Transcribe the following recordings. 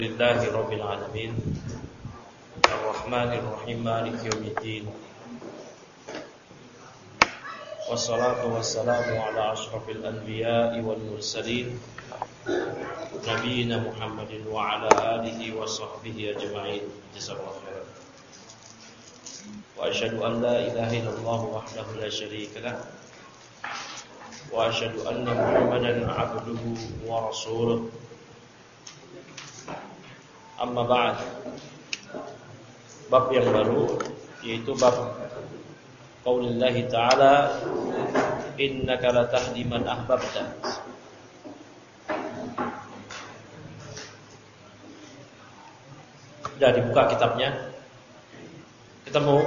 Lillahi Rabbil Alamin Ar-Rahmanir Rahim Maliki Yawmiddin Wassalatu wassalamu ala ashrafil anbiya'i wal mursalin Nabiyyina Muhammadin wa ala alihi wa sahbihi ajma'in. Jazakallahu khairan. Wa asyhadu an la ilaha illallah wahdahu la syarika lah wa asyhadu anna Muhammadan 'abduhu wa rasuluh. Amma ba'd. Bab yang baru yaitu bab qaulillahi ta'ala innaka latahdi man ahbabta. Sudah dibuka kitabnya? Ketemu?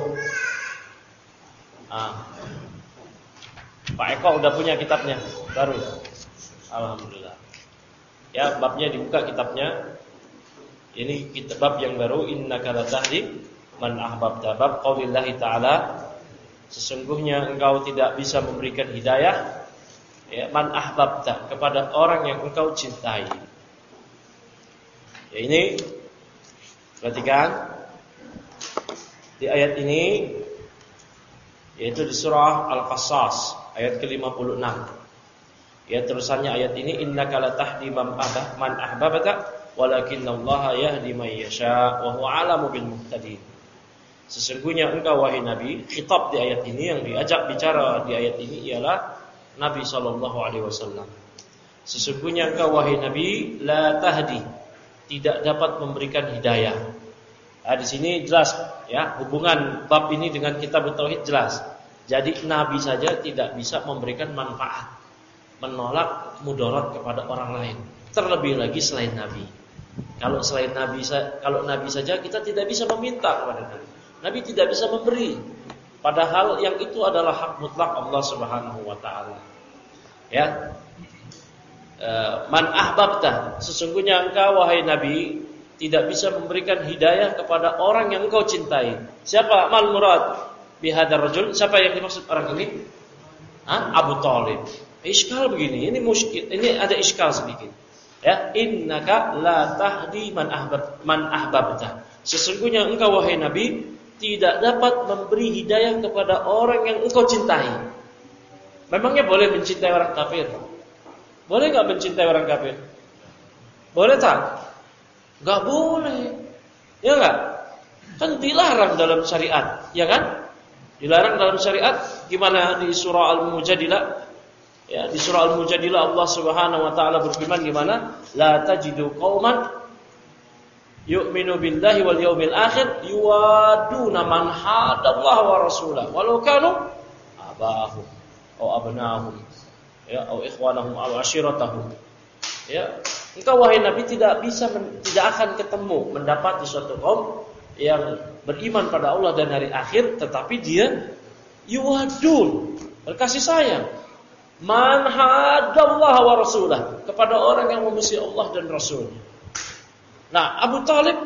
Pak Eko udah punya kitabnya baru. Alhamdulillah. Ya, babnya dibuka kitabnya. Ini kitab bab yang baru, innaka latahdi man ahbabta. Bab qaulillahi ta'ala, sesungguhnya engkau tidak bisa memberikan hidayah ya, man ahbabta, kepada orang yang engkau cintai. Ya, ini perhatikan di ayat ini, yaitu di surah Al-Qasas ayat ke-56. Ya, terusannya ayat ini, innaka latahdi man ahbabta walakinallaha yahdi man yasha wa huwa a'lamu bil muhtadin. Sesungguhnya engkau wahai Nabi, khitab di ayat ini, yang diajak bicara di ayat ini ialah Nabi sallallahu alaihi wasallam. Sesungguhnya engkau wahai Nabi la tahdi, tidak dapat memberikan hidayah. Nah, di sini jelas ya, hubungan bab ini dengan kitab tauhid jelas. Jadi Nabi saja tidak bisa memberikan manfaat, menolak mudarat kepada orang lain. Terlebih lagi selain Nabi. Kalau Nabi saja kita tidak bisa meminta kepada Nabi. Nabi tidak bisa memberi. Padahal yang itu adalah hak mutlak Allah Subhanahu wa taala. Ya. Man ahbabta, sesungguhnya engkau wahai Nabi tidak bisa memberikan hidayah kepada orang yang engkau cintai. Siapa mal murad bihadzal rajul? Siapa yang dimaksud orang ini? Abu Thalib. Iskal begini, ini muskil, ini ada iskal sedikit. Ya, innaka la tahdi man ahbabta. Sesungguhnya engkau wahai Nabi tidak dapat memberi hidayah kepada orang yang engkau cintai. Memangnya boleh mencintai orang kafir? Boleh enggak mencintai orang kafir? Boleh tak? Enggak boleh. Ya enggak? Kan dilarang dalam syariat, ya kan? Dilarang dalam syariat. Gimana di surah Al-Mujadilah? Ya, di surah Al-Mujadilah Allah Subhanahu wa taala berfirman gimana? La tajidu qauman yu'minu billahi wal yawmil akhir yuwaduna man hadallaha wa rasulahu walau kanu abahum aw abnahum ya aw ikhwanahum aw ashiratahum. Ya, engkau wahai Nabi tidak akan ketemu mendapati suatu kaum yang beriman pada Allah dan hari akhir tetapi dia yuwadun, berkasih sayang, man hadallaha wa rasulah, kepada orang yang memuji Allah dan Rasulnya. Nah, Abu Thalib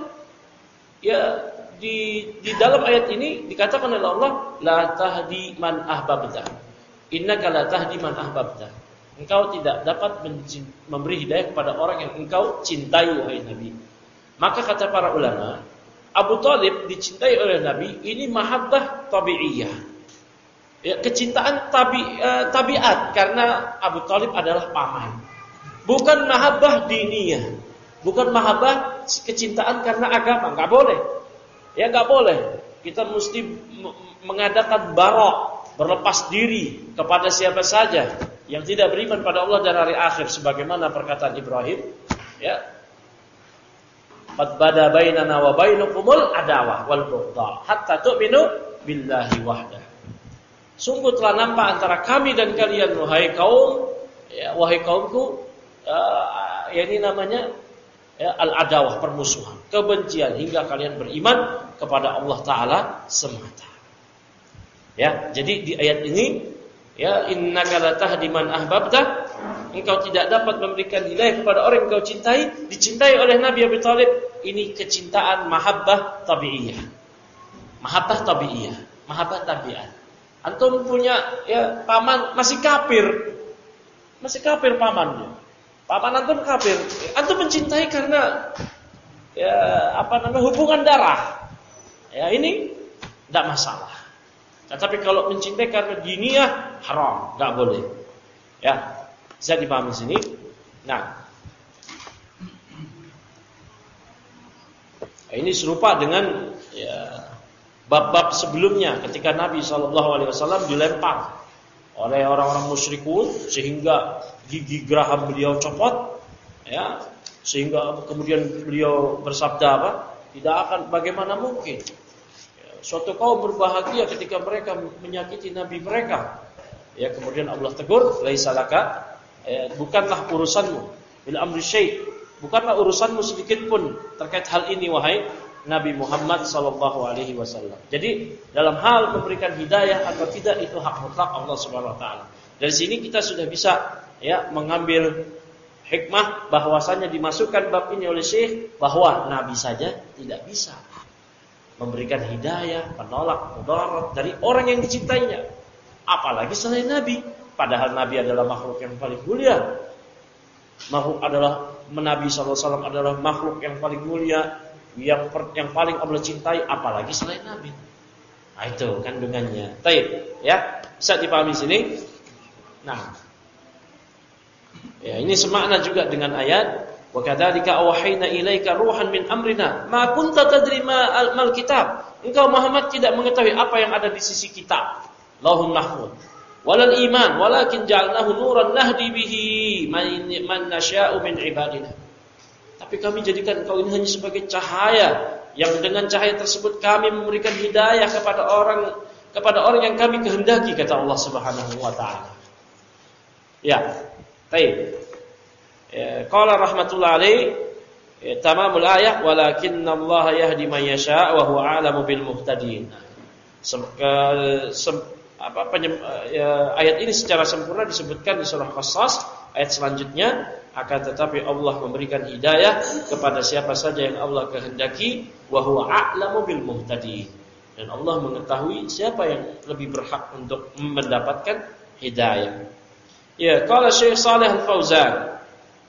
ya di dalam ayat ini dikatakan oleh Allah la tahdi man ahbabta. Innaka la tahdi man ahbabta. Engkau tidak dapat memberi hidayah kepada orang yang engkau cintai wahai Nabi. Maka kata para ulama, Abu Thalib dicintai oleh Nabi ini mahabbah tabi'iyah. Ya, kecintaan tabiat, karena Abu Thalib adalah paman. Bukan mahabbah diniyah, bukan mahabbah kecintaan karena agama, enggak boleh. Ya, enggak boleh. Kita mesti mengadakan bara', berlepas diri kepada siapa saja yang tidak beriman pada Allah dan hari akhir, sebagaimana perkataan Ibrahim, ya. Qad bada bainana wa bainakumul adawah wal baghdha hatta tu'minu billahi wahdah. Sungguh telah nampak antara kami dan kalian wahai kaum, ya, wahai kaumku, ini namanya ya, al-adawah, permusuhan, kebencian hingga kalian beriman kepada Allah Taala semata. Ya, jadi di ayat ini ya, innaka latahdi man ahbabta, engkau tidak dapat memberikan hidayah kepada orang yang engkau cintai, dicintai oleh Nabi Abu Thalib. Ini kecintaan mahabbah tabi'iyah. Mahabbah tabi'iyah, mahabbah tabiat. Antum punya ya paman masih kafir pamannya. Paman antum kafir, antum mencintai karena hubungan darah. Ya, ini tidak masalah. Tetapi kalau mencintai karena diniyah haram, enggak boleh. Ya, bisa dipahami sini. Nah, ini serupa dengan bab-bab sebelumnya ketika Nabi SAW dilempar oleh orang-orang musyrikun sehingga gigi geraham beliau copot, ya, sehingga kemudian beliau bersabda apa? Tidak akan, bagaimana mungkin suatu kaum berbahagia ketika mereka menyakiti Nabi mereka. Ya, kemudian Allah tegur, laisa laka, bukanlah urusanmu bil amri syai', bukanlah urusanmu sedikit pun terkait hal ini wahai Nabi Muhammad sallallahu alaihi wasallam. Jadi dalam hal memberikan hidayah atau tidak itu hak mutlak Allah Subhanahu wa taala. Dari sini kita sudah bisa mengambil hikmah bahwasanya dimasukkan bab ini oleh Syekh bahwa Nabi saja tidak bisa memberikan hidayah, menolak mudarat dari orang yang dicintainya, apalagi selain Nabi. Padahal Nabi adalah makhluk yang paling mulia. Nabi SAW adalah makhluk yang paling mulia, yang paling Allah cintai, apalagi selain Nabi. Nah, itu kandungannya. Baik, ya, bisa dipahami sini. Nah, ya, ini semakna juga dengan ayat wa kadzalika awhayna ilaika ruhan min amrina ma kunta tadri mal kitab. Engkau Muhammad tidak mengetahui apa yang ada di sisi kitab Lauhul Mahfuz walal iman walakin ja'alnahu nuran nahdi bihi man nasya'u min ibadina. Tapi kami jadikan engkau ini hanya sebagai cahaya yang dengan cahaya tersebut kami memberikan hidayah kepada orang yang kami kehendaki, kata Allah Subhanahu wa taala. Ya, baik. Qala rahmatullah alaihi tamamul ayat walakinallaha yahdi man yasha wa huwa a'lamu bil muhtadin. Ayat ini secara sempurna disebutkan di surah Qasas ayat selanjutnya, akan tetapi Allah memberikan hidayah kepada siapa saja yang Allah kehendaki, wa huwa a'lamu bil muhtadin, dan Allah mengetahui siapa yang lebih berhak untuk mendapatkan hidayah. Ya, qala Syekh Shalih Al-Fauzan,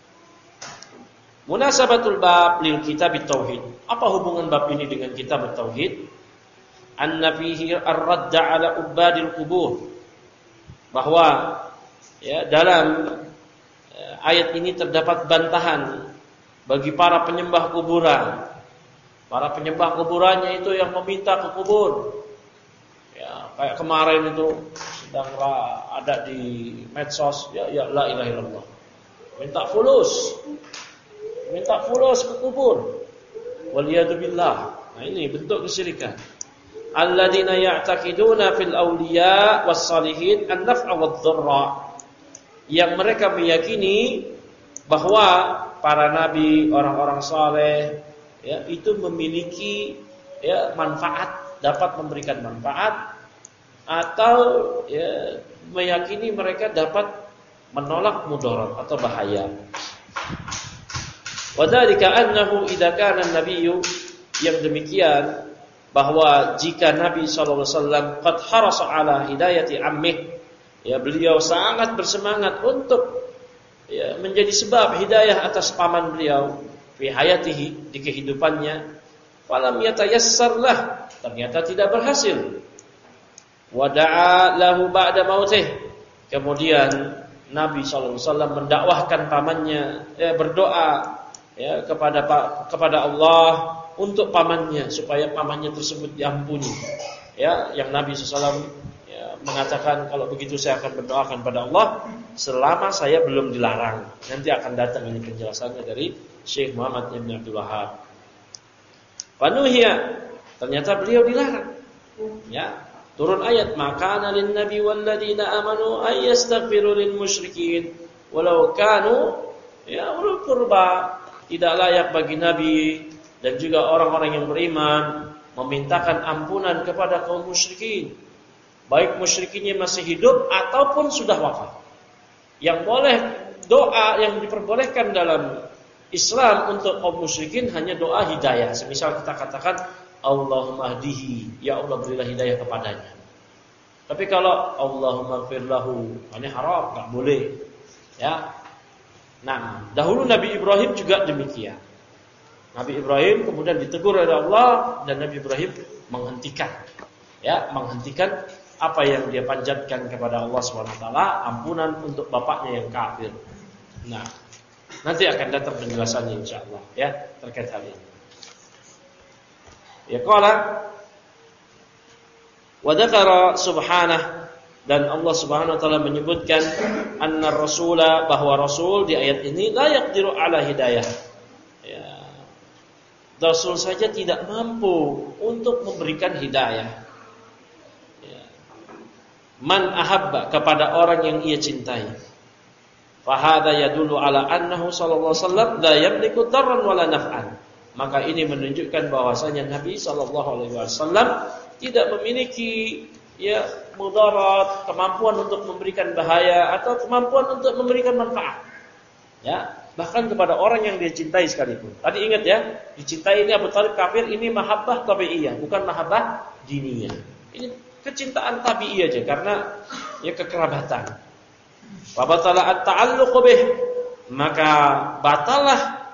munasabatul bab lil kitab tauhid. Apa hubungan bab ini dengan kitab tauhid? Anna fihi ar-radd 'ala ubadil qubur. Bahwa dalam ayat ini terdapat bantahan bagi para penyembah kuburan. Para penyembah kuburannya itu yang meminta ke kubur. Ya, kayak kemarin itu sedang ada di medsos, la ilaha illallah. Minta fulus ke kubur. Waliyadzubillah. Nah, ini bentuk kesyirikan. Alladzina ya'taqiduna fil awliya was salihin an-naf'a wadh-dharra. Yang mereka meyakini bahwa para nabi, orang-orang saleh itu memiliki manfaat, dapat memberikan manfaat, atau meyakini mereka dapat menolak mudarat atau bahaya. Wadzalika annahu idza kana an-nabiyyu, yang demikian bahwa jika Nabi sallallahu alaihi wasallam qad harasa ala hidayati ammih, beliau sangat bersemangat untuk menjadi sebab hidayah atas paman beliau fi hayatihi, di kehidupannya, falam yatayassar lah, ternyata tidak berhasil. Wada'a lahu ba'da mautih, kemudian Nabi sallallahu alaihi wasallam mendakwahkan pamannya, berdoa kepada Allah untuk pamannya supaya pamannya tersebut diampuni. Yang Nabi SAW mengatakan, kalau begitu saya akan berdoakan pada Allah selama saya belum dilarang. Nanti akan datang ini penjelasannya dari Syekh Muhammad Ibn Abdul Wahhab. Fanuhiya, ternyata beliau dilarang. Turun ayat, maka lin nabi wal ladina amanu ay yastaghfiru lil musyrikin walau kanu ulul qurba. Tidak layak bagi Nabi dan juga orang-orang yang beriman memintakan ampunan kepada kaum musyrikin, baik musyrikinnya masih hidup ataupun sudah wafat. Yang boleh doa yang diperbolehkan dalam Islam untuk kaum musyrikin hanya doa hidayah. Semisal kita katakan Allahumma hdihi, ya Allah berilah hidayah kepadanya. Tapi kalau Allahumma ighfir lahu, ini haram, enggak boleh. Nah, dahulu Nabi Ibrahim juga demikian. Nabi Ibrahim kemudian ditegur oleh Allah dan Nabi Ibrahim menghentikan apa yang dia panjatkan kepada Allah Subhanahu wa taala, ampunan untuk bapaknya yang kafir. Nah, nanti akan datang penjelasannya insyaallah ya terkait hal ini. Ya qala wa dzakara subhanahu, dan Allah Subhanahu wa taala menyebutkan anna rasula, bahwa rasul di ayat ini la yaqdiru ala hidayah. Ya. Rasul saja tidak mampu untuk memberikan hidayah. Ya. Man ahabba, kepada orang yang ia cintai. Fa hadza yadullu ala annahu sallallahu alaihi wasallam la yamliku darran wala naf'an. Maka ini menunjukkan bahwasanya Nabi sallallahu alaihi wasallam tidak memiliki mudarat, kemampuan untuk memberikan bahaya atau kemampuan untuk memberikan manfaat. Ya, bahkan kepada orang yang dia cintai sekalipun. Tadi ingat ya, dicintai ini Abu Thalib kafir, ini mahabbah tabi'iyah, bukan mahabbah diniyah. Ini kecintaan tabi'i aja karena kekerabatan. Wa batala at-ta'alluq bih, maka batalah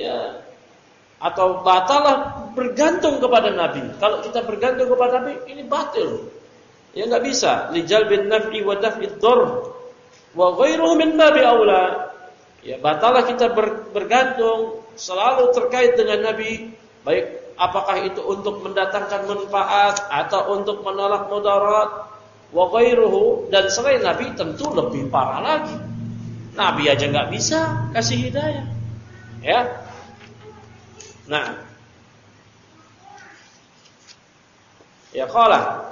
batalah bergantung kepada Nabi. Kalau kita bergantung kepada Nabi, ini batil. Ya enggak bisa. Lijal bin naf'i wa daf'id darr wa ghairuhu min babi aula. Ya, batalah kita bergantung selalu terkait dengan Nabi, baik apakah itu untuk mendatangkan manfaat atau untuk menolak mudarat, wa ghairuhu, dan selain Nabi tentu lebih parah lagi. Nabi aja enggak bisa kasih hidayah. Ya. Nah. Ya qala.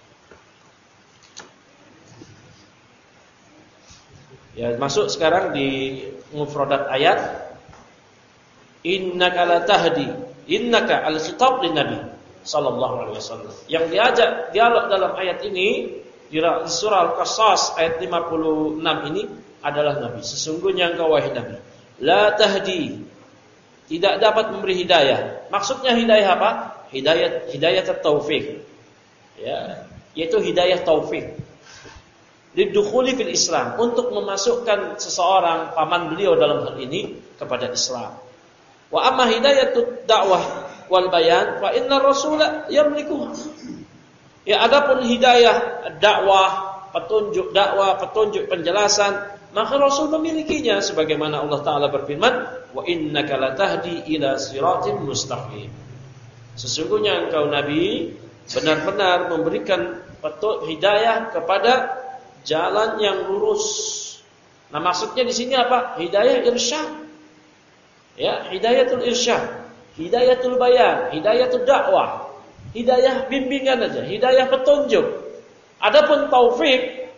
Ya, masuk sekarang di mufradat ayat. Innaka la tahdi. Innaka al-khitab lin Nabi sallallahu alaihi wasallam. Yang diajak dialog dalam ayat ini di surah Al-Qasas ayat 56 ini adalah Nabi. Sesungguhnya engkau wahai Nabi, la tahdi, tidak dapat memberi hidayah. Maksudnya hidayah apa? Hidayah taufik. Ya, yaitu hidayah taufik. Lidukhuli fil Islam, untuk memasukkan seseorang, paman beliau dalam hal ini, kepada Islam. Wa amma hidayatud dakwah wal bayan fa inna rasula yamlikuha. Ya, adapun hidayah dakwah, petunjuk penjelasan, maka Rasul memilikinya sebagaimana Allah taala berfirman, wa innaka latahdi ila siratin mustaqim. Sesungguhnya engkau Nabi benar-benar memberikan hidayah kepada jalan yang lurus. Nah, maksudnya di sini apa? Hidayah irsyad. Ya, hidayatul irsyad, hidayatul bayan, hidayatul dakwah, hidayah bimbingan aja, hidayah petunjuk. Adapun taufik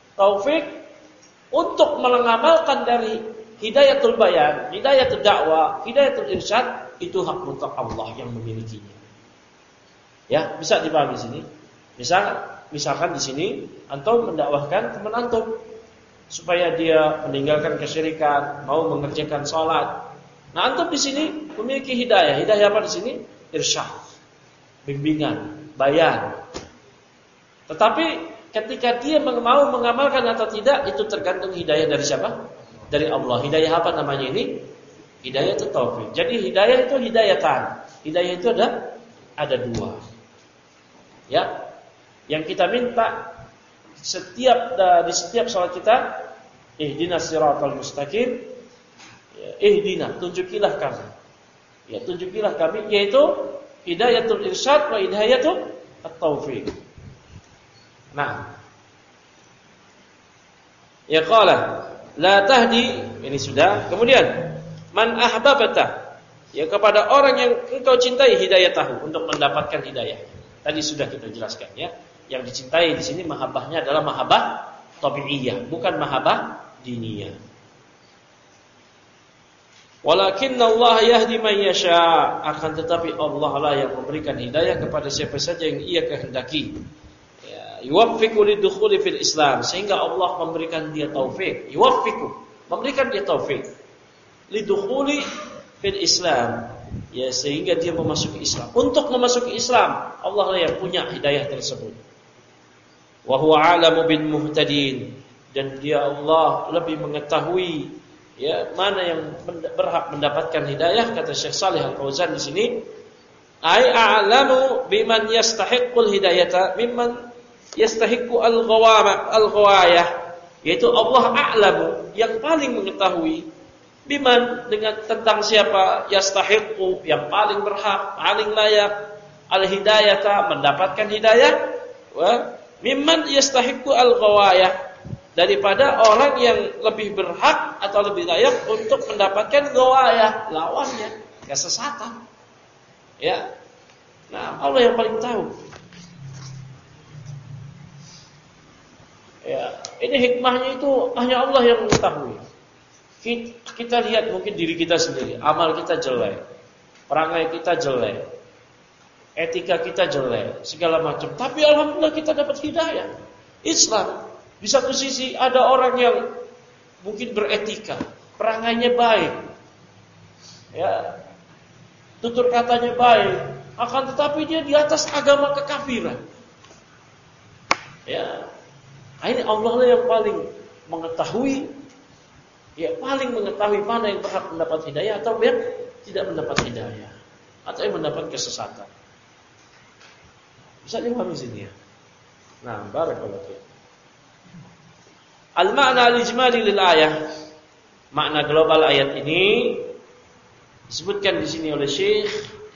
untuk mengamalkan dari hidayatul bayan, hidayatul dakwah, hidayatul irsyad, itu hak mutlak Allah yang memilikinya. Ya, bisa dipahami di sini. Misalkan di sini antum mendakwahkan teman antum supaya dia meninggalkan kesyirikan, mau mengerjakan salat. Nah, antum di sini memiliki hidayah. Hidayah apa di sini? Irsyad, bimbingan, bayan. Tetapi ketika dia mau mengamalkan atau tidak, itu tergantung hidayah dari siapa? Dari Allah. Hidayah apa namanya ini? Hidayah itu taufik. Jadi hidayah itu hidayatan. Hidayah itu ada dua. Ya. Yang kita minta di setiap salat kita, ihdinas siratal mustaqim, ihdina, tunjukilah kami. Ya, tunjukilah kami, yaitu hidayatul irsyad wa hidayatul at-taufik. Nah. Ya qala, la tahdi, ini sudah. Kemudian, man ahbabata, ya kepada orang yang engkau cintai hidayatahu, untuk mendapatkan hidayah. Tadi sudah kita jelaskan ya. Yang dicintai di sini mahabbahnya adalah mahabbah tabi'iyah, bukan mahabbah diniyah. Walakinna Allah yahdi man yasha, akan tetapi Allah lah yang memberikan hidayah kepada siapa saja yang Ia kehendaki. Ya, yuwaffiqu lidukhuli fil Islam, sehingga Allah memberikan dia taufik. Yuwaffiqu, memberikan dia taufik. Lidukhuli fil Islam, ya, sehingga dia memasuki Islam. Untuk memasuki Islam, Allah lah yang punya hidayah tersebut. Wa huwa 'alamu bil muhtadin, dan dia Allah lebih mengetahui Ya, mana yang berhak mendapatkan hidayah? Kata Syekh Shalih Al-Fauzan di sini, ai a'lamu biman yastahiqqul hidayata mimman yastahiqqu al-ghawayah, yaitu Allah a'lamu, yang paling mengetahui, biman, dengan tentang siapa, yastahiqqu, yang paling berhak, paling layak, al-hidayata, mendapatkan hidayah, wa mimman yastahiqqu al-ghawayah, daripada orang yang lebih berhak atau lebih layak untuk mendapatkan ghawayah, lawannya, kesesatan. Ya. Nah, Allah yang paling tahu. Ya, ini hikmahnya itu hanya Allah yang mengetahui. Kita lihat mungkin diri kita sendiri, amal kita jelek, perangai kita jelek, etika kita jelek, segala macam. Tapi alhamdulillah kita dapat hidayah Islam. Di satu sisi ada orang yang mungkin beretika, perangainya baik, ya, tutur katanya baik, akan tetapi dia di atas agama kekafiran. Ya, ini Allah lah yang paling mengetahui, ya, paling mengetahui mana yang berhak mendapat hidayah atau yang tidak mendapat hidayah, atau yang mendapat kesesatan. Bisa dipahami sini ya. Nah, barakallahu fiik. Al-ma'na al-ijmali lil ayah. Makna global ayat ini disebutkan di sini oleh Syekh.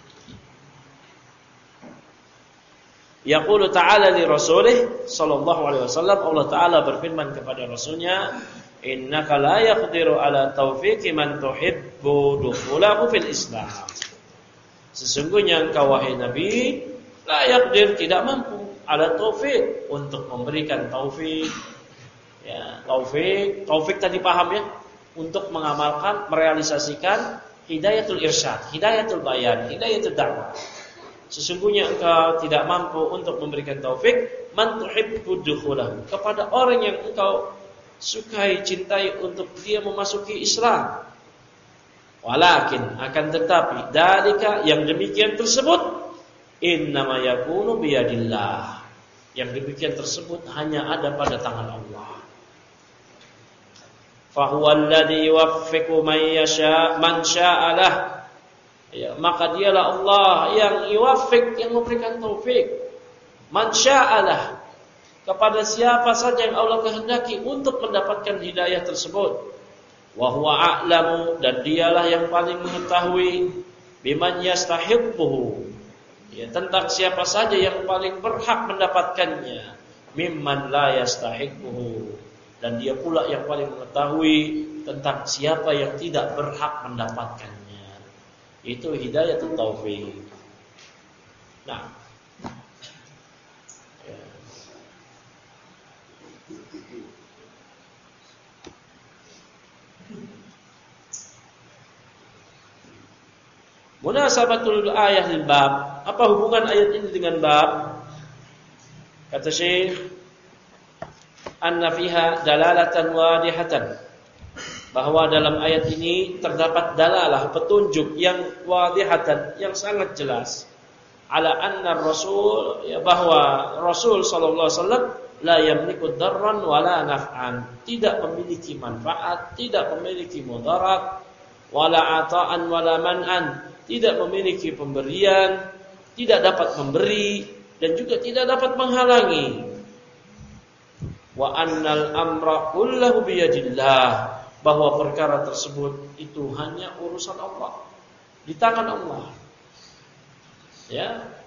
Yaqulu ta'ala li rasulih sallallahu alaihi wasallam, Allah taala berfirman kepada rasulnya, innaka la yaqdiru ala taufiqi man tuhibbu dukhulahu fil Islam. Sesungguhnya engkau wahai Nabi, la yaqdir, tidak mampu, ala taufik, untuk memberikan taufik. Ya, taufik tadi paham ya, untuk mengamalkan, merealisasikan hidayatul irsyad, hidayatul bayan, hidayatul dakwah. Sesungguhnya engkau tidak mampu untuk memberikan taufik man tuhibbu dukhulahu, kepada orang yang engkau sukai, cintai untuk dia memasuki Islam. Walakin, akan tetapi, dalika, yang demikian tersebut, innama yakunu biyadillah, yang demikian tersebut hanya ada pada tangan Allah. Fahuwa alladhi yuwaffiqu man yasha man sya'alah, ya, maka dialah Allah yang yuwaffiq, yang memberikan taufik, man sya'alah, kepada siapa saja yang Allah kehendaki untuk mendapatkan hidayah tersebut. Wa huwa a'lamu, dan dialah yang paling mengetahui, biman yastahiqquhu, ya, tentang siapa saja yang paling berhak mendapatkannya, mimman la yastahiqquhu, dan dia pula yang paling mengetahui tentang siapa yang tidak berhak mendapatkannya. Itu hidayatul taufik. Nah, ya. Munasabatul ayat lil bab, apa hubungan ayat ini dengan bab? Kata Syekh, anna fiha dalalatan wadihatan, bahwa dalam ayat ini terdapat dalalah, petunjuk yang wadihatan, yang sangat jelas, ala anna rasul, ya, bahwa Rasul sallallahu alaihi wasallam la yamliku darran wala naf'an, tidak memiliki manfaat, tidak memiliki mudarat, wala ata'an wala man'an, tidak memiliki pemberian, tidak dapat memberi, dan juga tidak dapat menghalangi. Wa annal amra kullahu biyadillah, bahwa perkara tersebut itu hanya urusan Allah, di tangan Allah. Ya.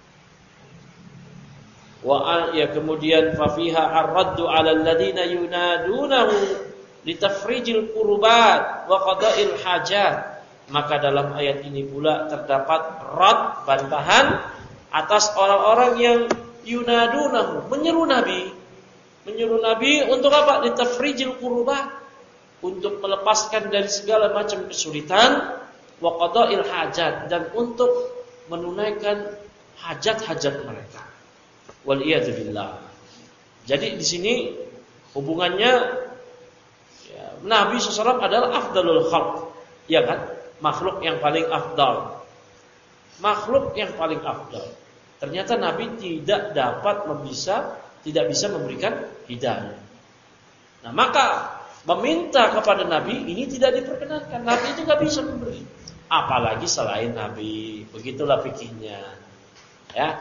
Ya, kemudian fa fiha ar-raddu 'ala alladziina yunadunahu litafrijil qurbat wa qada'il hajat. Maka dalam ayat ini pula terdapat rad, bantahan atas orang-orang yang yunadunahu, menyeru Nabi untuk apa? Litafrijil qurbat, untuk melepaskan dari segala macam kesulitan, wa qada'il hajat, dan untuk menunaikan hajat-hajat mereka. Wal iyad billah. Jadi di sini hubungannya, ya, Nabi SAW adalah afdalul khalq, ya kan? Makhluk yang paling afdal. Makhluk yang paling afdal. Ternyata Nabi tidak bisa memberikan hidayah. Nah, maka meminta kepada Nabi ini tidak diperkenankan. Nabi itu nggak bisa memberi, apalagi selain Nabi. Begitulah fikihnya. Ya.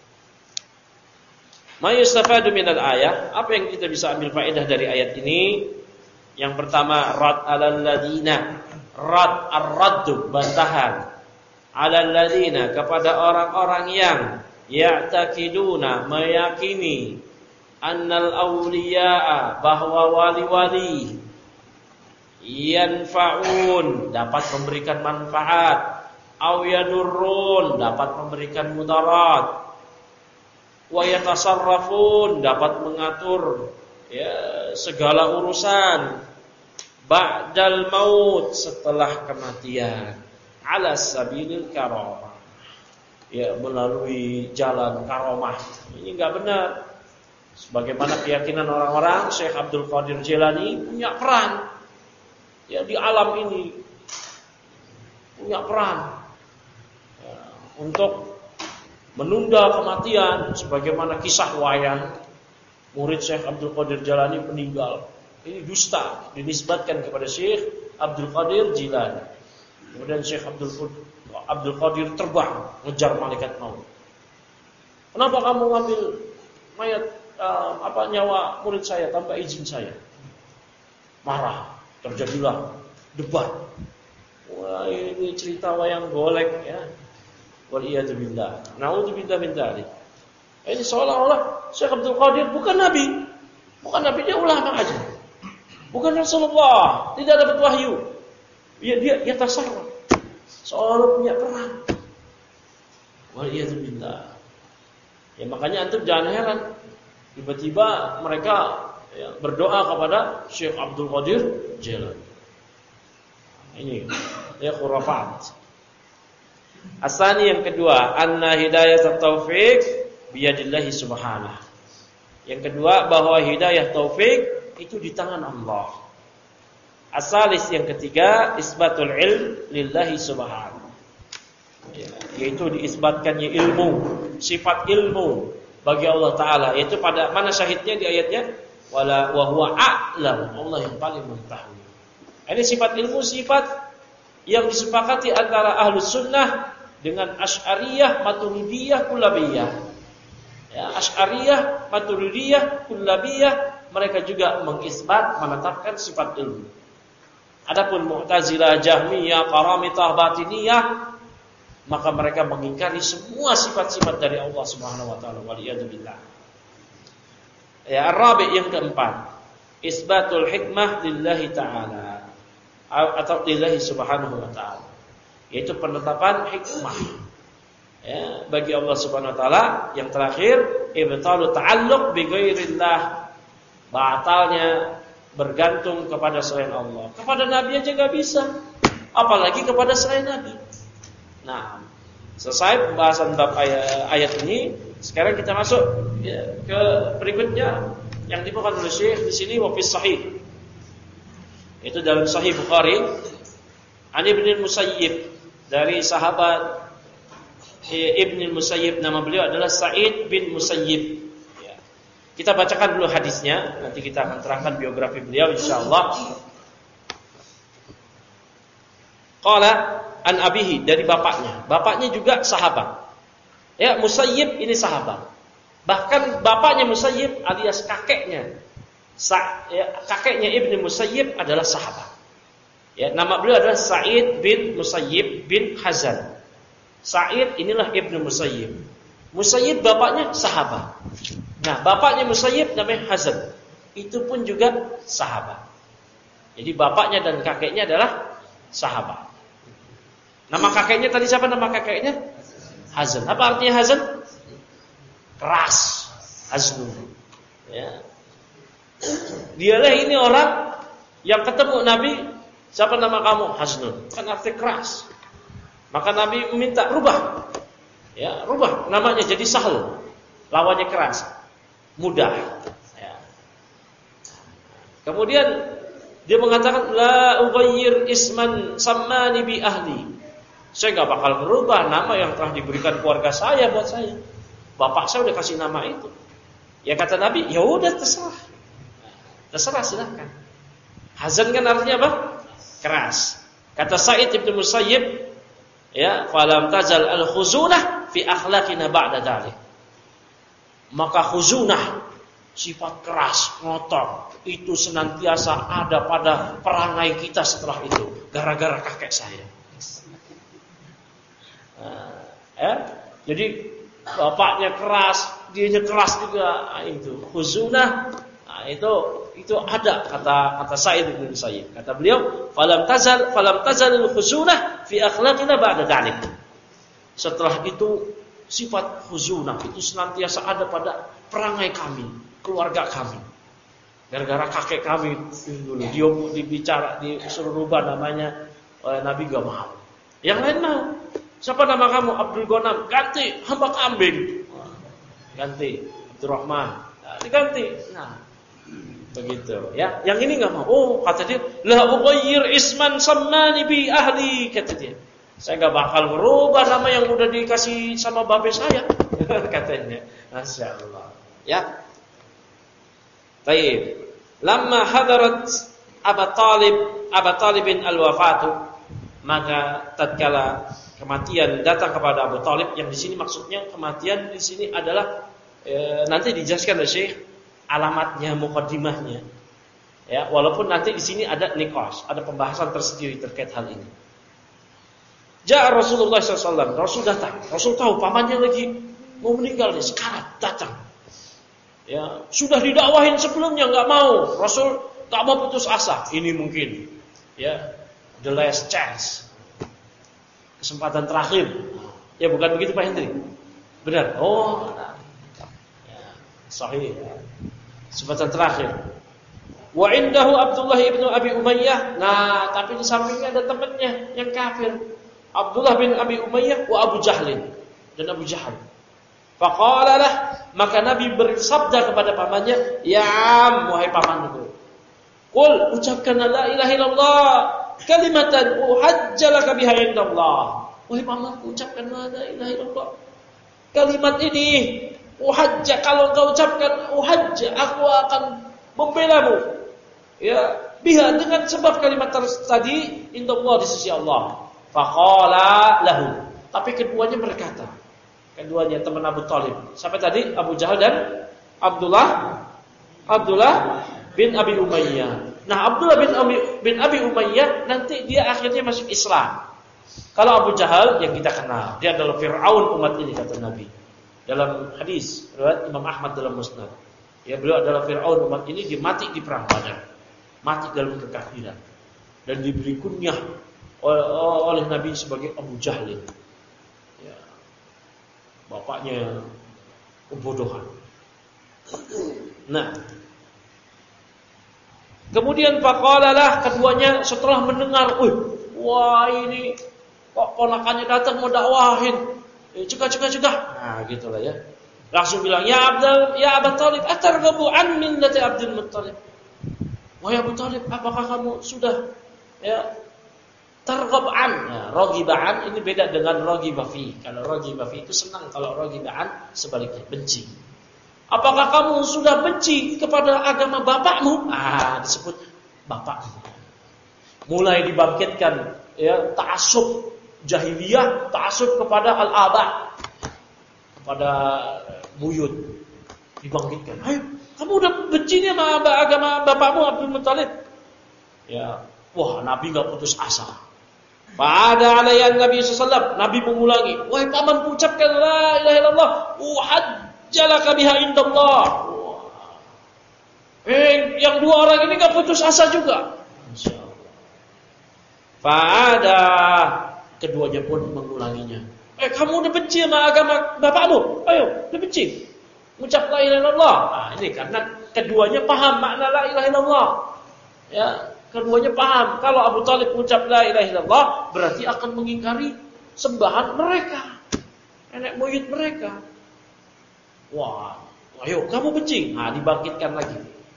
Ma yustafadu minal ayah, apa yang kita bisa ambil faedah dari ayat ini? Yang pertama, rad alal ladina, rad ar-raddu, bantahan, alal ladina, kepada orang-orang yang ya'taqiduna, meyakini annal awliya'a, bahwa wali-wali yanfa'un, dapat memberikan manfaat, aw yadurrun, dapat memberikan mudarat, wa yatasarrafun, dapat mengatur segala urusan, ba'dal maut, setelah kematian, ala sabilil karamah, melalui jalan karomah. Ini enggak benar. Sebagaimana keyakinan orang-orang, Syekh Abdul Qadir Jilani punya peran di alam ini, punya peran untuk menunda kematian, sebagaimana kisah wayang murid Syekh Abdul Qadir Jilani meninggal. Ini dusta, dinisbatkan kepada Syekh Abdul Qadir Jilani. Kemudian Syekh Abdul Qadir terbang ngejar malaikat maut. Kenapa kamu ngambil mayat nyawa murid saya tanpa izin saya? Marah, terjadilah debat. Wah, ini cerita wayang golek ya. Waliyadzubillah. Na'udzubillah min dzalik. Ini seolah-olah Syekh Abdul Qadir bukan nabi. Bukan nabi, dia ulama aja. Bukan Rasulullah, tidak dapat wahyu. Dia tasarruf. Seolah punya peran. Waliyadzubillah. Ya makanya antum jangan heran tiba-tiba mereka berdoa kepada Syekh Abdul Qadir Jilani. Ini khurafat. Asani yang kedua, anna hidayah taufik biyadillahi subhanahu. Yang kedua, bahwa hidayah taufik itu di tangan Allah. Asalis yang ketiga, isbatul ilm lillahi subhanahu. Yaitu diisbatkannya ilmu, sifat ilmu bagi Allah Ta'ala. Yaitu pada mana syahidnya di ayatnya? Wa huwa a'lam, Allah yang paling mengetahui. Ini sifat ilmu, sifat yang disepakati antara Ahlus Sunnah dengan Asy'ariyah, Maturidiyah, Kullabiyah. Asy'ariyah, Maturidiyah, Kullabiyah, mereka juga mengisbat, menetapkan sifat ilmu. Adapun Mu'tazilah, Jahmiyah, Qaramitah, Batiniyah, maka mereka mengingkari semua sifat-sifat dari Allah Subhanahu wa taala. Waliyadzubillah. Ar-rabi' yang keempat, isbatul hikmah lillahi ta'ala atau lillahi subhanahu wa ta'ala, yaitu penetapan hikmah bagi Allah Subhanahu wa taala. Yang terakhir, ibtalu ta'alluq bi ghairillah, batalnya bergantung kepada selain Allah. Kepada Nabi aja enggak bisa, apalagi kepada selain Nabi. Nah, selesai pembahasan bab ayat ini. Sekarang kita masuk ke berikutnya yang dibawakan oleh Syekh di sini, wa fi sahih. Itu dalam Sahih Bukhari, an Ibnu Musayyib, dari sahabat Ibnu Musayyib, nama beliau adalah Sa'id bin Musayyib. Kita bacakan dulu hadisnya, nanti kita akan terangkan biografi beliau insyaallah. Qala an abihi, dari bapaknya. Bapaknya juga sahabat. Musayyib ini sahabat. Bahkan bapaknya Musayyib alias kakeknya, kakeknya Ibnu Musayyib adalah sahabat. Nama beliau adalah Sa'id bin Musayyib bin Hazan. Sa'id inilah Ibnu Musayyib. Musayyib bapaknya sahabat. Nah, bapaknya Musayyib namanya Hazan. Itu pun juga sahabat. Jadi bapaknya dan kakeknya adalah sahabat. Nama kakeknya tadi siapa nama kakeknya? Hazan. Apa artinya Hazan? Keras. Haznun. Dialah ini orang yang ketemu Nabi, siapa nama kamu? Haznun. Kan artinya keras. Maka Nabi meminta rubah. Rubah namanya jadi Sahl. Lawannya keras. Mudah. Kemudian dia mengatakan la ughayyir isman sammani bi ahli. Saya enggak bakal merubah nama yang telah diberikan keluarga saya buat saya. Bapak saya udah kasih nama itu. Ya kata Nabi, ya udah terserah. Terserah, silakan. Hazan kan artinya apa? Keras. Kata Sa'id bin Musayyib, ya, falam tazal al-khuzunah fi akhlaqina ba'da dzalik. Maka khuzunah, sifat keras, ngotot, itu senantiasa ada pada perangai kita setelah itu, gara-gara kakek saya. Jadi bapaknya keras, dianya keras juga, itu khuzunah. Itu ada kata Sa'id bin Musayyib. Kata beliau, falam tazal al-khuzunah fi akhlaqina ba'da dzalik. Setelah itu sifat khuzunah itu senantiasa ada pada perangai kami, keluarga kami. Gara-gara kakek kami dulu dia dibicara disuruh rubah namanya oleh Nabi gak mau. Yang lain mau. Siapa nama kamu? Abdul Ghanam. Ganti hamba kambing. Ganti Abdurrahman. Nah, diganti. Nah, begitu ya. Yang ini enggak mau. Oh, kata dia, la ughayyir isman sammani bi ahli, kata dia. Saya enggak bakal merubah nama yang udah dikasih sama babe saya, katanya. Masyaallah. Ya. Baik. Lamma hadarat Abu Talibin al-wafatu, maka tatkala kematian datang kepada Abu Talib, yang di sini maksudnya kematian di sini adalah nanti dijelaskan oleh Syekh alamatnya, mukaddimahnya. Ya, walaupun nanti di sini ada niqash, ada pembahasan tersendiri terkait hal ini. Ja'a Rasulullah SAW, Rasul datang. Rasul tahu pamannya lagi mau meninggal nih, sekarat, datang. Ya, sudah didakwahin sebelumnya enggak mau. Rasul enggak mau putus asa. Ini mungkin ya the last chance. Kesempatan terakhir. Ya bukan begitu Pak Hendri? Benar. Oh. Ya, sahih. Kesempatan terakhir. Wa indahu Abdullah ibnu Abi Umayyah. Nah, tapi di sampingnya ada temannya yang kafir. Abdullah bin Abi Umayyah wa Abu Jahlin, dan Abu Jahal. Faqala lah, maka Nabi bersabda kepada pamannya, "Ya am, wahai pamanku, qul ucapkan la ilaha illallah, kalimatan uhajjalaka biha indallah." Wahai pamanku, ucapkan la ilaha illallah. Kalimat ini uhajja, kalau engkau ucapkan uhajja, aku akan membelamu. Ya, biha, dengan sebab kalimat tadi indallah, di sisi Allah. Faqala lahu. Tapi keduanya berkata, keduanya teman Abu Talib. Siapa tadi? Abu Jahal dan Abdullah bin Abi Umayyah. Nah, Abdullah bin Abi Umayyah nanti dia akhirnya masuk Islam. Kalau Abu Jahal yang kita kenal, dia adalah Fir'aun umat ini, kata Nabi. Dalam hadis riwayat Imam Ahmad dalam Musnad. Ya, beliau adalah Fir'aun umat ini, dia mati di perang Badar. Mati dalam kekafiran. Dan diberi kunyah oleh Nabi sebagai Abu Jahlin. Ya. Bapaknya kebodohan. Nah, kemudian faqalalah, keduanya setelah mendengar, wah ini kok ponakannya datang mau dakwahin. Cegah. Nah, gitulah ya. Langsung bilang, ya Abu Talib, atarghabu an millati Abdul Muttalib. Wahai Abu Talib, apakah kamu sudah targhab'an. Nah, roghiba'an ini beda dengan roghibah-fi. Kalau roghibah-fi itu senang, kalau roghiba'an sebaliknya, benci. Apakah kamu sudah benci kepada agama bapakmu? Disebut bapakmu. Mulai dibangkitkan ya ta'assub jahiliyah, ta'assub kepada al-aba, kepada buyut, dibangkitkan. Ayo, kamu udah benci nih sama agama bapakmu Abdul Muttalib. Ya, wah, Nabi enggak putus asa. Pada alayan Nabi SAW, Nabi mengulangi, wahai paman, ucapkan la ilaha illallah, uhajjalaka biha indallah. Yang dua orang ini enggak putus asa juga. Insyaallah. Pada keduanya pun mengulanginya. Kamu udah benci sama agama bapakmu? Ayo, udah benci. Ucap la ilaha illallah. Ini karena keduanya paham makna la ilaha illallah. Ya, keduanya paham kalau Abu Talib ucap la ilaha illallah berarti akan mengingkari sembahan mereka, nenek moyang mereka. Wah, ayo kamu benci. Dibangkitkan lagi.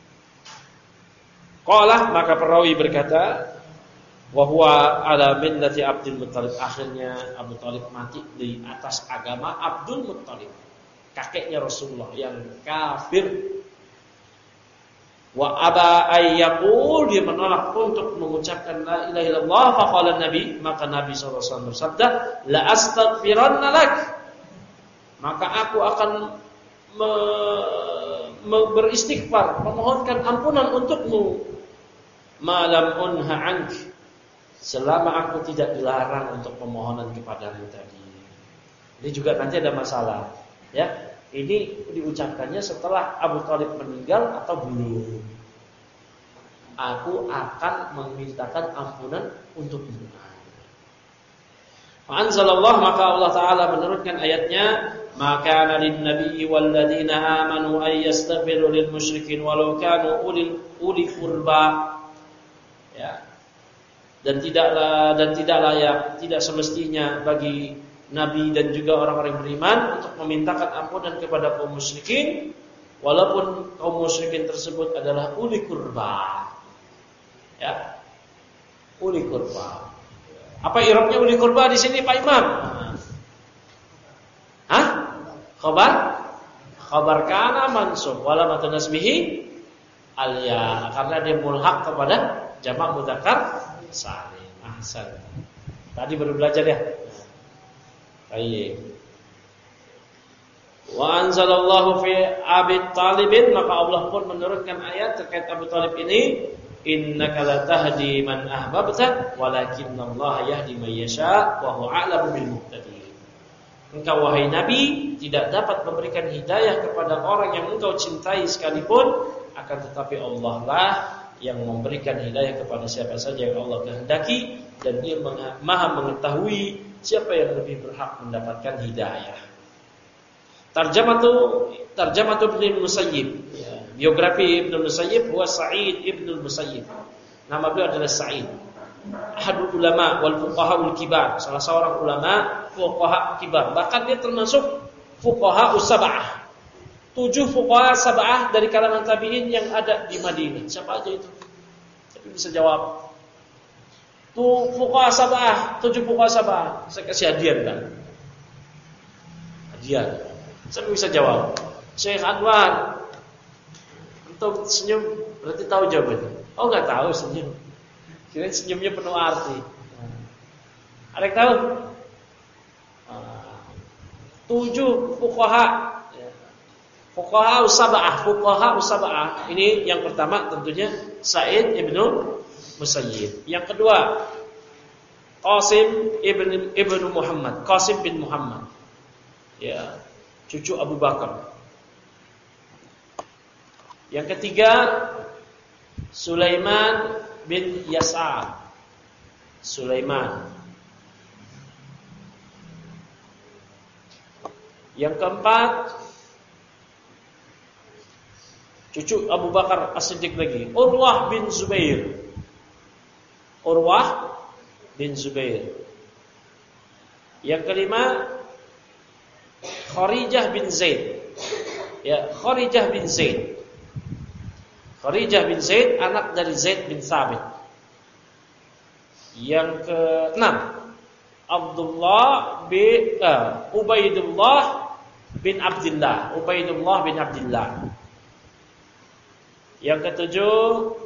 Qala, maka perawi berkata, wa huwa ala millati Abdul Muttalib. Akhirnya Abu Talib mati di atas agama Abdul Muttalib, kakeknya Rasulullah yang kafir. Wa aba ayyaqul, dia menolak untuk mengucapkan la ilaha illallah. Faqala Nabi, maka Nabi SAW bersabda, la astaghfiranna lak, maka aku akan beristighfar, memohonkan ampunan untukmu, malam unha ank, selama aku tidak dilarang untuk pemohonan kepadamu tadi. Ini juga nanti ada masalah, ya. Ini diucapkannya setelah Abu Thalib meninggal atau belum? Aku akan memintakan ampunan untukmu. Fa'anzalallah, maka Allah Ta'ala menurunkan ayatnya, maka lin nabiyyi wal ladzina amanu ay yastaghfiru lil musyrikin walau kanu uli qurba. Ya. Dan tidak layak, tidak semestinya bagi Nabi dan juga orang-orang beriman untuk memintakan ampunan kepada kaum musyrikin, walaupun kaum musyrikin tersebut adalah uli qurba. Ya. Uli qurba. Apa i'rabnya uli qurba di sini Pak Imam? Hah? Khabar kana mansub wala matanasbihi al-ya, karena dia mulhaq kepada jamak mudzakkar salim. Ahsan. Tadi baru belajar ya. Baik. Wa anzalallahu fi Abi Thalib, maka Allah pun menurunkan ayat terkait Abu Thalib ini, innaka la tahdi man ahbabta walakinallaha yahdi man yasha wa huwa a'lamu bil muhtadin. Engkau wahai Nabi tidak dapat memberikan hidayah kepada orang yang engkau cintai sekalipun, akan tetapi Allah lah yang memberikan hidayah kepada siapa saja yang Allah kehendaki, dan Dia Maha mengetahui siapa yang lebih berhak mendapatkan hidayah. Tarjamatu Ibnu Musayyib, ya, biografi Ibnu Musayyib, huwa Sa'id Ibnu Musayyib. Nama beliau adalah Sa'id, ahadul ulama wal fuqahaul kibar, salah seorang ulama fuqaha kibar. Bahkan dia termasuk fuqaha sab'ah, 7 fuqaha sab'ah dari kalangan tabi'in yang ada di Madinah. Siapa aja itu? Tapi bisa jawab. Tuh fuqaha sab'ah, 7 fuqaha sab'ah. Saya kasih hadiah kan? Hadiah. Saya bisa jawab. Syekh Anwar, untuk senyum berarti tahu jawabannya. Oh enggak tahu senyum. Kirain senyumnya penuh arti. Ada yang tahu? 7 fuqaha. Fuqaha sab'ah. Ini yang pertama tentunya Sa'id Ibnu Musayyib. Yang kedua Qasim ibnu Muhammad, Qasim bin Muhammad. Ya, cucu Abu Bakar. Yang ketiga Sulaiman bin Yas'ar. Sulaiman. Yang keempat cucu Abu Bakar As-Siddiq lagi, Urwah bin Zubair. Urwah bin Zubair. Yang kelima Kharijah bin Zaid. Ya, Kharijah bin Zaid. Kharijah bin Zaid anak dari Zaid bin Thabit. Yang keenam Ubaidullah bin Abdullah. Ubaidullah bin Abdullah. Yang ketujuh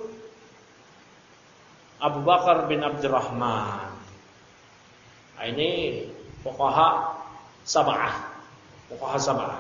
Abu Bakar bin Abdurrahman. Nah, ini fuqaha sab'ah. Fuqaha sab'ah.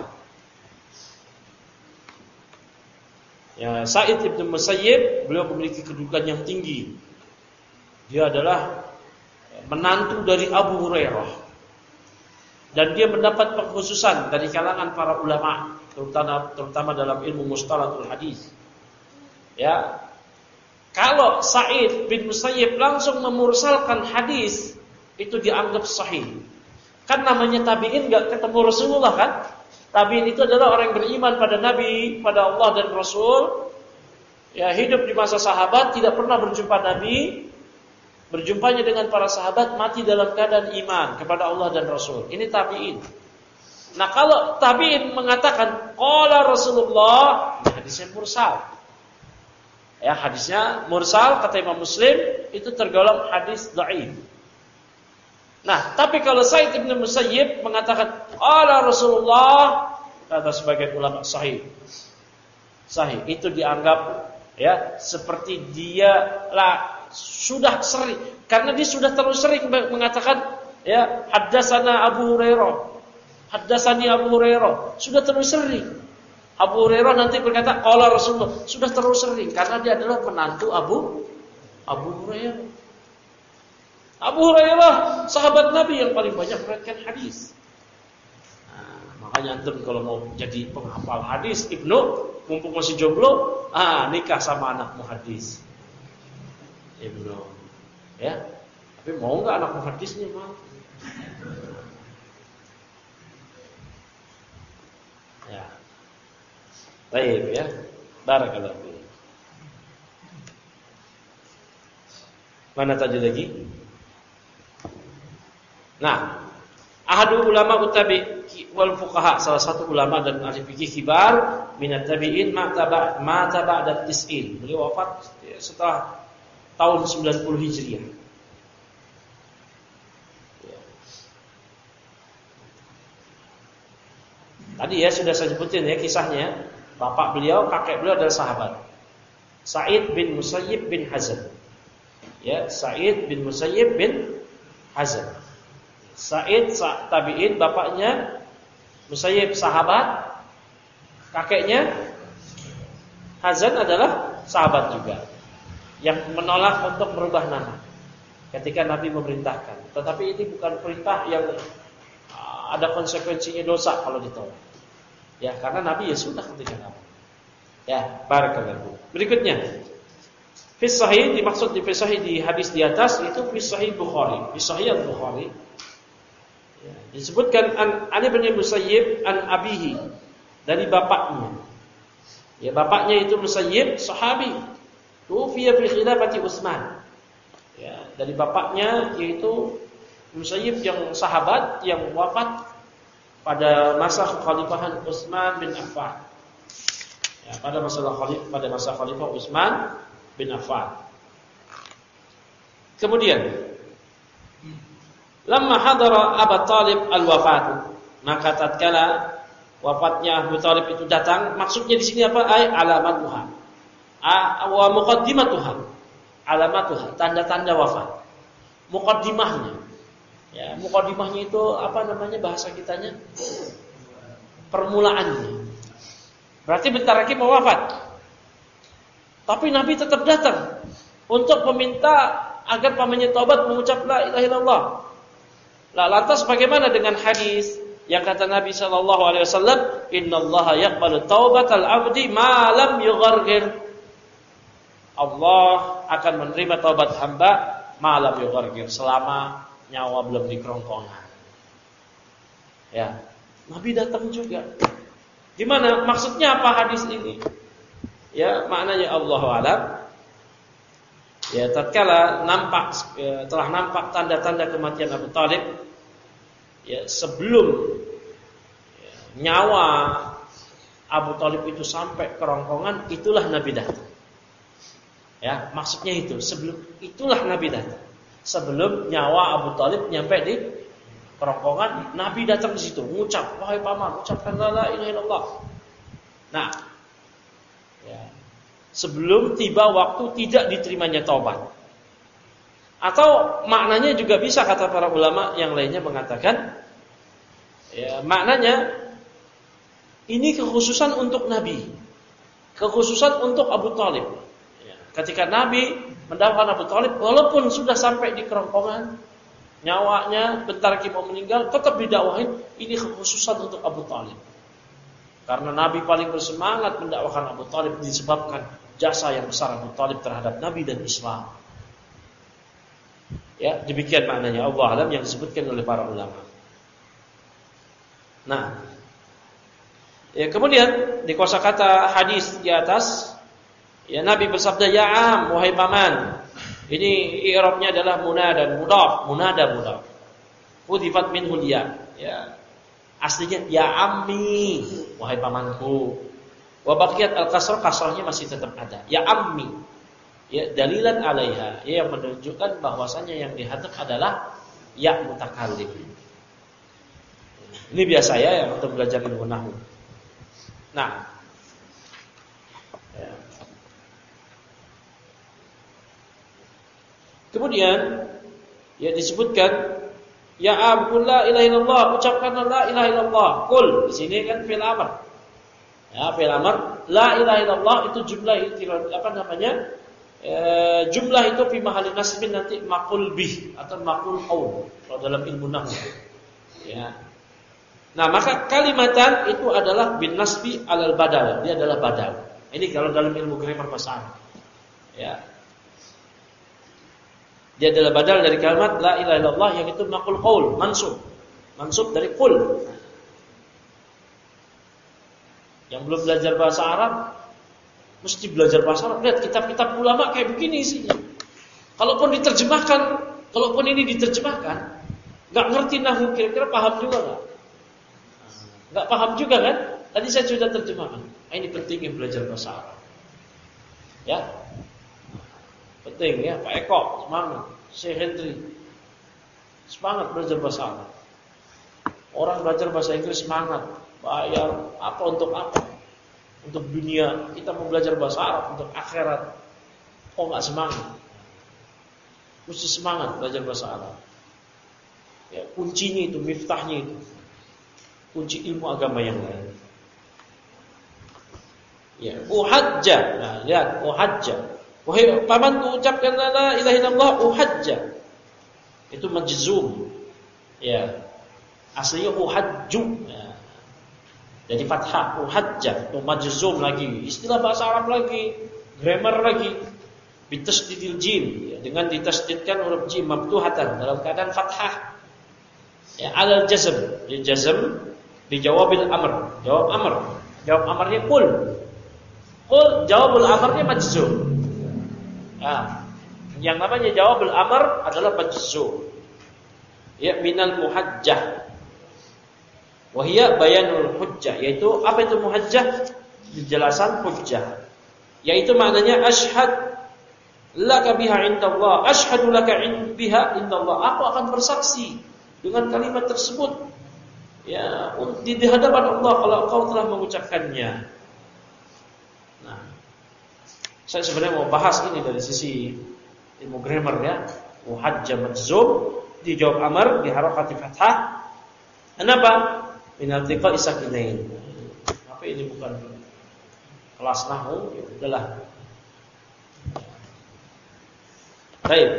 Ya, Sa'id Ibnu Musayyib, beliau memiliki kedudukan yang tinggi. Dia adalah menantu dari Abu Hurairah. Dan dia mendapat pengkhususan dari kalangan para ulama, terutama dalam ilmu mustalahul hadis. Ya. Kalau Sa'id bin Musayyib langsung memursalkan hadis, itu dianggap sahih. Kan namanya tabi'in enggak ketemu Rasulullah kan? Tabi'in itu adalah orang yang beriman pada Nabi, pada Allah dan Rasul. Ya, hidup di masa sahabat, tidak pernah berjumpa Nabi. Berjumpanya dengan para sahabat, mati dalam keadaan iman kepada Allah dan Rasul. Ini tabi'in. Nah, kalau tabi'in mengatakan qala Rasulullah, hadisnya mursal. Ya, hadisnya mursal kata Imam Muslim, itu tergolong hadis dhaif. Nah, tapi kalau Sa'id bin Musayyib mengatakan qala Rasulullah, kata sebagian ulama sahih. Sahih, itu dianggap Ya, seperti dia sudah sering, karena dia sudah terlalu sering mengatakan, ya, haddatsana Abu Hurairah, haddatsani Abu Hurairah, sudah terlalu sering. Abu Hurairah nanti berkata qala Rasulullah, sudah terlalu sering karena dia adalah menantu Abu Hurairah. Abu Hurairah sahabat Nabi yang paling banyak meriwayatkan hadis. Makanya antum kalau mau jadi penghafal hadis, Ibnu mumpung masih jomblo, nikah sama anak muhadis. Ibnu. Ya. Tapi mau enggak anak muhadisnya mau? Ya. Baik ya. Barakallahu fiik. Mana tadi lagi? Nah, ahadu ulama utabi wal fuqaha, salah satu ulama dan ahli fikih kibar minat tabi'in mata ba'da tis'in. Beliau wafat setelah tahun 90 Hijriah. Tadi ya sudah saya sebutin ya kisahnya. Bapak beliau, kakek beliau adalah sahabat. Sa'id bin Musayyib bin Hazm. Ya, Sa'id bin Musayyib bin Hazm. Sa'id tabi'in, bapaknya Musayyib sahabat, kakeknya Hazan adalah sahabat juga yang menolak untuk merubah nama ketika Nabi memerintahkan. Tetapi ini bukan perintah yang ada konsekuensinya dosa kalau ditolak. Ya, karena Nabi ya sudah ketika Nabi. Ya, barakallahu. Berikutnya, fi sahih dimaksud di sahih di hadis di atas itu fi sahih Bukhari, fi sahih Al-Bukhari. Ya, disebutkan Ali bin Musayyib an abihi, dari bapaknya. Ya, bapaknya itu Musayyib sahabi. Tufiya fi khilafati Utsman. Ya, dari bapaknya yaitu Musayyib yang sahabat yang wafat pada masa kekhalifahan Utsman bin Affan. Ya, pada masa khalifah Utsman bin Affan. Kemudian lamma hadara Abu Talib al-wafat, maka tatkala wafatnya Abu Talib itu datang, maksudnya di sini apa? Alamatuha. Wa muqaddimatuha. Alamatuha, tanda-tanda wafat. Muqaddimahnya. Ya, muqaddimahnya itu apa namanya bahasa kitanya? Permulaannya. Berarti bentar lagi mau wafat. Tapi Nabi tetap datang untuk meminta agar pamannya taubat mengucap la ilaha illallah. Lantas bagaimana dengan hadis yang kata Nabi sallallahu alaihi wasallam, "Innallaha yaqbalu taubatal 'abdi ma lam yughargir." Allah akan menerima taubat hamba ma lam yughargir, selama nyawa belum di kerongkongan. Ya, Nabi datang juga. Gimana maksudnya apa hadis ini? Ya, maknanya Allahu a'lam. Ya, tatkala telah nampak tanda-tanda kematian Abu Talib, ya, sebelum nyawa Abu Talib itu sampai kerongkongan, itulah Nabi datang. Ya, maksudnya itu, itulah Nabi datang. Sebelum nyawa Abu Talib nyampe di kerongkongan, Nabi datang di situ, mengucap, wahai paman, ucapkan la ilaha illallah. Nah, ya, sebelum tiba waktu tidak diterimanya taubat. Atau maknanya juga bisa kata para ulama yang lainnya mengatakan, ya, maknanya ini kekhususan untuk Nabi, kekhususan untuk Abu Talib. Ya, ketika Nabi mendapatkan Abu Talib, walaupun sudah sampai di kerongkongan, nyawanya bentar lagi mau meninggal, tetap didakwahin, ini kekhususan untuk Abu Talib. Karena Nabi paling bersemangat mendakwakan Abu Talib disebabkan jasa yang besar Abu Talib terhadap Nabi dan Islam. Ya, demikian maknanya Allah alam yang disebutkan oleh para ulama. Nah, ya, kemudian di kosakata hadis di atas, ya, Nabi bersabda, ya am, wahai paman. Ini i'rabnya adalah munada mudhaf. Hudifat minhu ya. Ya. Aslinya ya ammi, wahai pamanku. Wa baqiyat al-kasrah, kasrahnya masih tetap ada. Ya ammi. Ya, dalilan alaiha, ya, yang menunjukkan bahwasanya yang dihadap adalah ya mutakallim. Ini biasa ya yang untuk belajar ilmu nahwu. Nah, ya. Kemudian ya disebutkan ya qul la ilaha illallah, ucapkanlah la ilaha illallah. Qul di sini kan fi'il amr. Ya, fi'il amr, la ilaha illallah itu jumlah jumlah itu fi mahalli nasbin nanti maqul bih atau maqul qaul kalau dalam ilmu nahwu. Ya. Nah, maka kalimatan itu adalah bin nasbi alal badal, dia adalah badal. Ini kalau dalam ilmu grammar bahasa Arab. Ya. Dia adalah badal dari kalimat la ilaha illallah yang itu maqul qaul, mansub. Mansub dari qul. Yang belum belajar bahasa Arab mesti belajar bahasa Arab. Lihat kitab-kitab ulama kayak begini isinya. Kalaupun ini diterjemahkan, enggak ngerti nahwu kira-kira paham juga enggak? Enggak paham juga kan? Tadi saya sudah terjemahkan. Ini pentingnya belajar bahasa Arab. Ya. Penting ya, Pak Eko, semangat. Syekh Hendri. Semangat belajar bahasa Arab. Orang belajar bahasa Inggris semangat. Bayar apa untuk apa? Untuk dunia, kita mau belajar bahasa Arab untuk akhirat. Oh, enggak semangat. Mesti semangat belajar bahasa Arab. Ya, kuncinya itu, miftahnya itu. Kunci ilmu agama yang lain. Ya, uhajja. Nah, lihat uhajja. Wahai pamanku ucapkan la ilaha illallah uhajja. Itu majzum. Ya. Aslinya uhajju. Ya. Jadi fathah uhajja, itu majzum lagi. Istilah bahasa Arab lagi, grammar lagi. Bitasdidil jim, ya, dengan ditasdidkan huruf jim maftuhatan dalam keadaan fathah. Ya, alal jazm, di jazm dijawabil amr, jawab amr. Jawab amarnya qul. Qul jawabul amarnya majzum. Ya. Yang namanya jawabul amr adalah majzum. Ya, minal muhajjah. Wahia bayanul hujjah, yaitu apa itu muhajjah? Penjelasan hujjah. Yaitu maknanya asyhad laka biha indallah, asyhadu laka biha indallah. Aku akan bersaksi dengan kalimat tersebut ya di hadapan Allah kalau kau telah mengucapkannya. Nah, saya sebenarnya mau bahas ini dari sisi ilmu grammar ya. Muhajjah majzum dijawab amar di harakati fathah. Kenapa? Min altiqa'i sakinain. Apa ini bukan kelas nahwu, ya udahlah. Baik.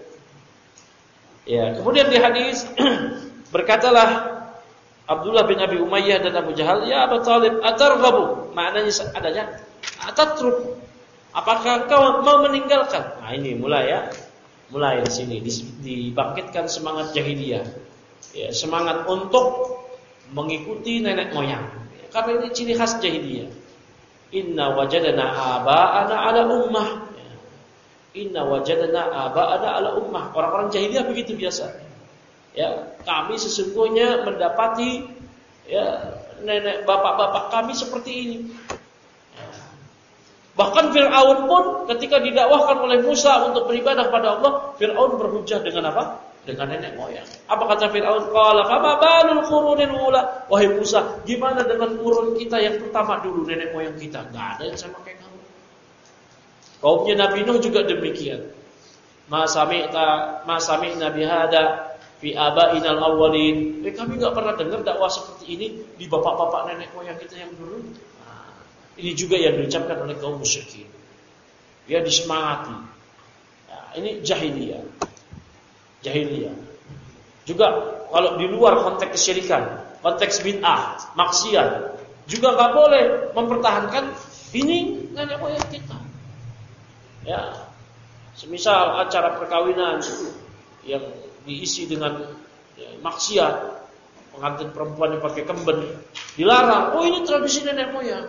Ya, kemudian di hadis berkatalah Abdullah bin Abi Umayyah dan Abu Jahal, "Ya Abu Talib, atarghabu?" Maknanya adanya atatruk. Apakah kau mau meninggalkan? Nah, ini mulai ya. Mulai di sini dibangkitkan semangat jahiliyah. Ya, semangat untuk mengikuti nenek moyang. Karena ini ciri khas jahiliyah. Inna wajadana aba'ana ala ummah. Inna wajadana aba'ana ala ummah. Orang-orang jahiliyah begitu biasa. Ya, kami sesungguhnya mendapati ya nenek bapak-bapak kami seperti ini. Ya. Bahkan Fir'aun pun ketika didakwahkan oleh Musa untuk beribadah pada Allah, Fir'aun berhujjah dengan apa? Dengan nenek moyang. Apa kata Fir'aun? Qala fama balul qurunil ula. Wahai Musa, gimana dengan kurun kita yang pertama dulu, nenek moyang kita? Enggak ada yang sama kayak kamu. Kaumnya Nabi Nuh juga demikian. Ma sami'na bihada fi abainal awwalin. Kami enggak pernah dengar dakwah seperti ini di bapak-bapak nenek moyang kita yang dulu. Nah, ini juga yang diucapkan oleh kaum musyrikin. Ya, disemangati. Ya, ini jahiliyah. Juga kalau di luar konteks kesyirikan, konteks bid'ah, maksiat, juga nggak boleh mempertahankan ini nenek moyang kita. Ya, semisal acara perkawinan yang diisi dengan maksiat, pengantin perempuan yang pakai kemben, dilarang. Oh, ini tradisi nenek moyang.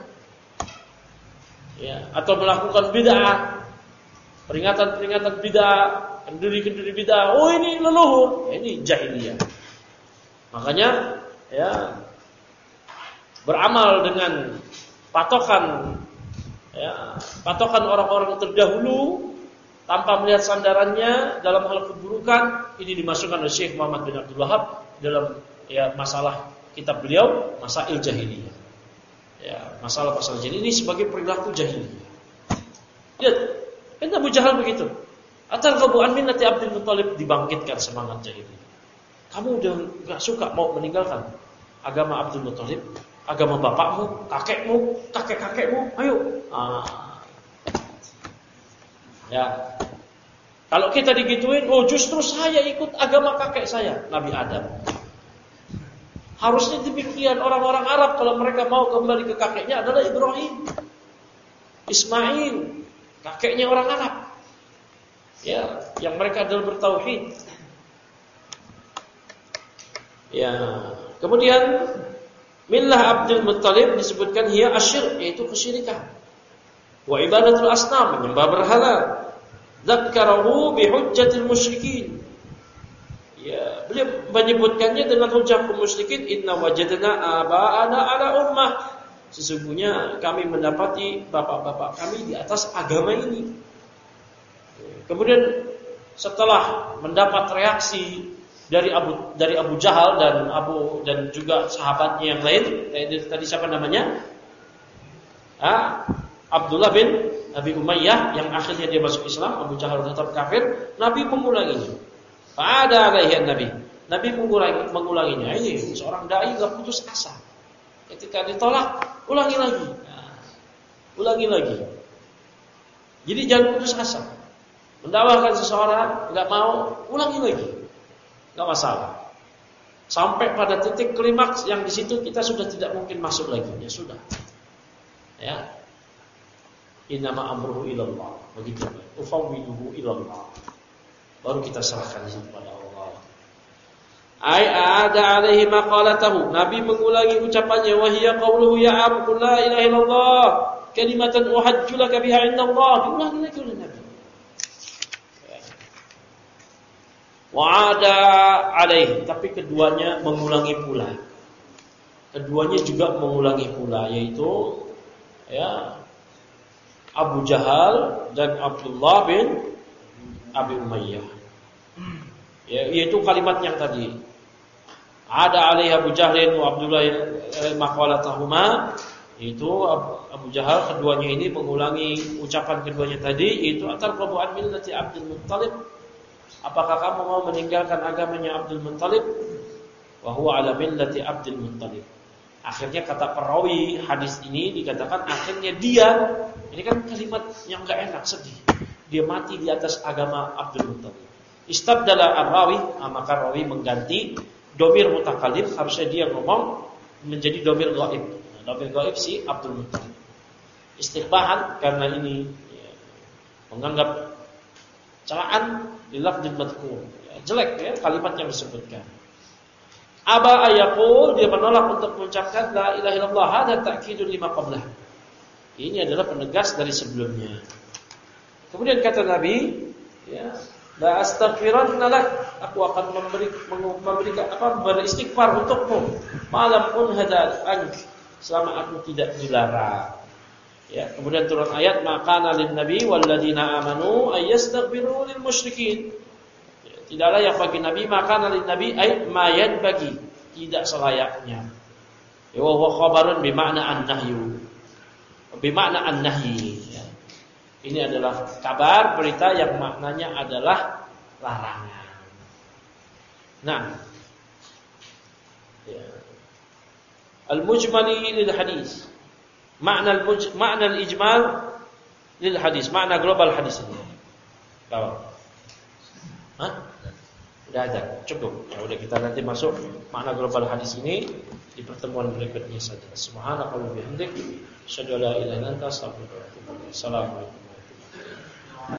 Ya, atau melakukan bid'ah, peringatan bid'ah. Kenduri bid'ah, oh ini leluhur, ini jahiliyah. Makanya ya beramal dengan patokan orang-orang terdahulu tanpa melihat sandarannya dalam hal keburukan, ini dimasukkan oleh Syekh Muhammad bin Abdul Wahab dalam masalah kitab beliau Masail Jahiliyah. Ya, masalah jahiliyah ini sebagai perilaku jahiliyah. Lihat, kan Abu Jahal begitu. Atarghabu an millati Abdul Muthalib, dibangkitkan semangat jahiliyah. Kamu udah enggak suka mau meninggalkan agama Abdul Muthalib, agama bapakmu, kakekmu, kakek-kakekmu, ayo. Ya. Kalau kita digituin, oh justru saya ikut agama kakek saya, Nabi Adam. Harusnya demikian orang-orang Arab kalau mereka mau kembali ke kakeknya adalah Ibrahim, Ismail, kakeknya orang Arab. Ya, yang mereka adalah bertauhid. Ya, kemudian millah Abdul Muttalib disebutkan hiya asyirk, yaitu kesyirikan. Wa ibadatul asnam, menyembah berhala. Dzakarahu bihujjatil musyrikin. Ya, beliau menyebutkannya dengan hujjah kaum musyrikin, inna wajadna aba'ana ala ummah. Sesungguhnya kami mendapati bapak-bapak kami di atas agama ini. Kemudian setelah mendapat reaksi dari Abu Jahal dan juga sahabatnya yang lain, tadi siapa namanya? Abdullah bin Abi Umayyah, yang akhirnya dia masuk Islam. Abu Jahal tetap kafir. Nabi mengulanginya. Fa'ada alaihi Nabi. Nabi mengulanginya. Ini seorang dai enggak putus asa. Ketika ditolak, ulangi lagi. Ulangi lagi. Jadi jangan putus asa. Mendakwahkan seseorang enggak mau, ulangi lagi. Enggak masalah. Sampai pada titik klimaks yang di situ kita sudah tidak mungkin masuk lagi. Ya sudah. Ya. Innama amruhu ilallah. Begitu. Ufawwiduhu ilallah. Baru kita serahkan di situ pada Allah. Ada alaihi maqalatahu. Nabi mengulangi ucapannya, wa hiya qauluhu ya abdu la ilaha illallah kalimatan uhajju laka biha indallah. Diulangi lagi oleh Nabi. Wa ada alaihi, tapi keduanya mengulangi pula. Keduanya juga mengulangi pula, yaitu ya Abu Jahal dan Abdullah bin Abi Umayyah. Ya, yaitu kalimat yang tadi. Ada alaihi Abu Jahlin wa Abdullah maqalatahuma, itu Abu Jahal, keduanya ini mengulangi ucapan keduanya tadi, yaitu atarqabu an millati Abdul Muttalib. Apakah kamu mau meninggalkan agamanya Abdul Muttalib? Wa huwa ala millati Abdul Muttalib. Akhirnya kata perawi hadis ini dikatakan akhirnya dia, ini kan kalimat yang enggak enak, sedih. Dia mati di atas agama Abdul Muttalib. Istabdala ar-rawi, maka rawi mengganti domir mutakallim, harusnya dia ngomong menjadi domir ghaib. Domir ghaib si Abdul Muttalib. Istiqbahan karena ini ya, menganggap celaan di lafdzul madhkur. Ya, jelek ya kalimat yang disebutkan. Aba ayaqul, dia menolak untuk mengucapkan la ilaha illallah, hada ta'kidun lima qablah. Ini adalah penegas dari sebelumnya. Kemudian kata Nabi, ya, la astaghfiranna lak, aku akan beristighfar untukmu, malam pun hadal ank, selama aku tidak dilarang. Ya, kemudian turun ayat, maka lin nabi walladzina amanu ayastaghfiru lil musyrikin. Tidaklah yang bagi Nabi, maka lin nabi ay mayat bagi, tidak selayaknya. Ya wa khabarun bimakna an-nahyu. Bimakna an-nahyi. Ya. Ini adalah kabar, berita yang maknanya adalah larangan. Nah, ya. Al-mujmali lil hadis. Makna al-ijmal lil hadis, makna global hadis ini. Tahu? Hah? Udah ada, cukup. Ya udah, kita nanti masuk makna global hadis ini di pertemuan berikutnya saja. Subhanakallahumma wa bihamdik, asyhadu an la ilaha illa anta, astaghfiruka wa atubu ilaik. Assalamualaikum.